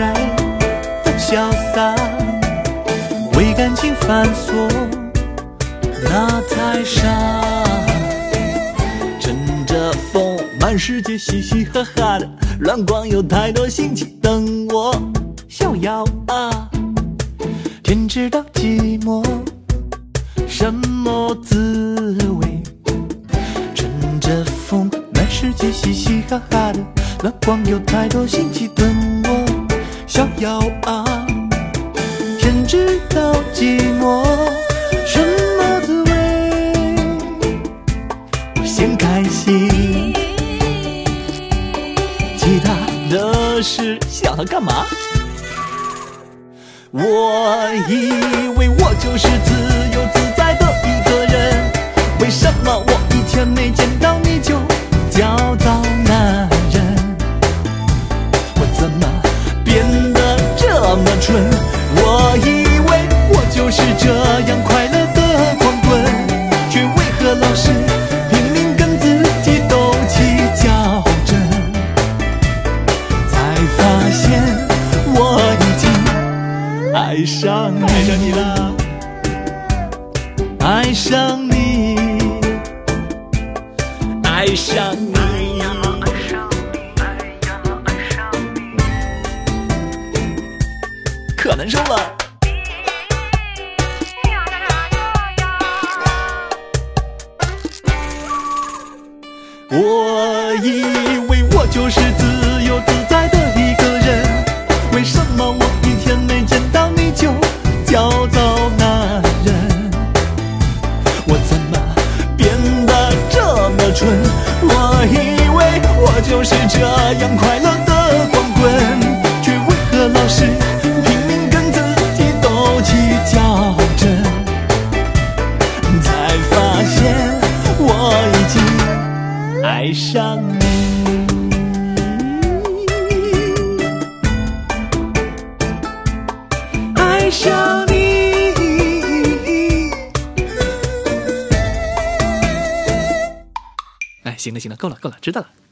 来的潇洒，为感情犯错那太傻。乘着风满世界嘻嘻哈哈的，乱逛有太多新奇等我逍遥啊。天知道寂寞什么滋味，乘着风满世界嘻嘻哈哈的，乱逛有太多新奇等我逍遥啊。天知道寂寞什么滋味，先开心，其他的事想它干嘛？我以为我就是自由自在的一个人，为什么我一天没见到你就焦躁难忍？我怎么变得这么蠢？我以为我就是这样快乐的狂奔，却为何老是拼命跟自己斗气较真？才发现我已经爱上你了，爱上你，爱上你，可难受了。我以为我就是自由自在的一个人，为什么我一天没见到你就焦躁难忍？我怎么变得这么蠢？我以为我就是这样快乐的光棍，却为何老是拼命跟自己斗气较真？才发现我已经爱上你。爱上你。哎，行了，够了，知道了。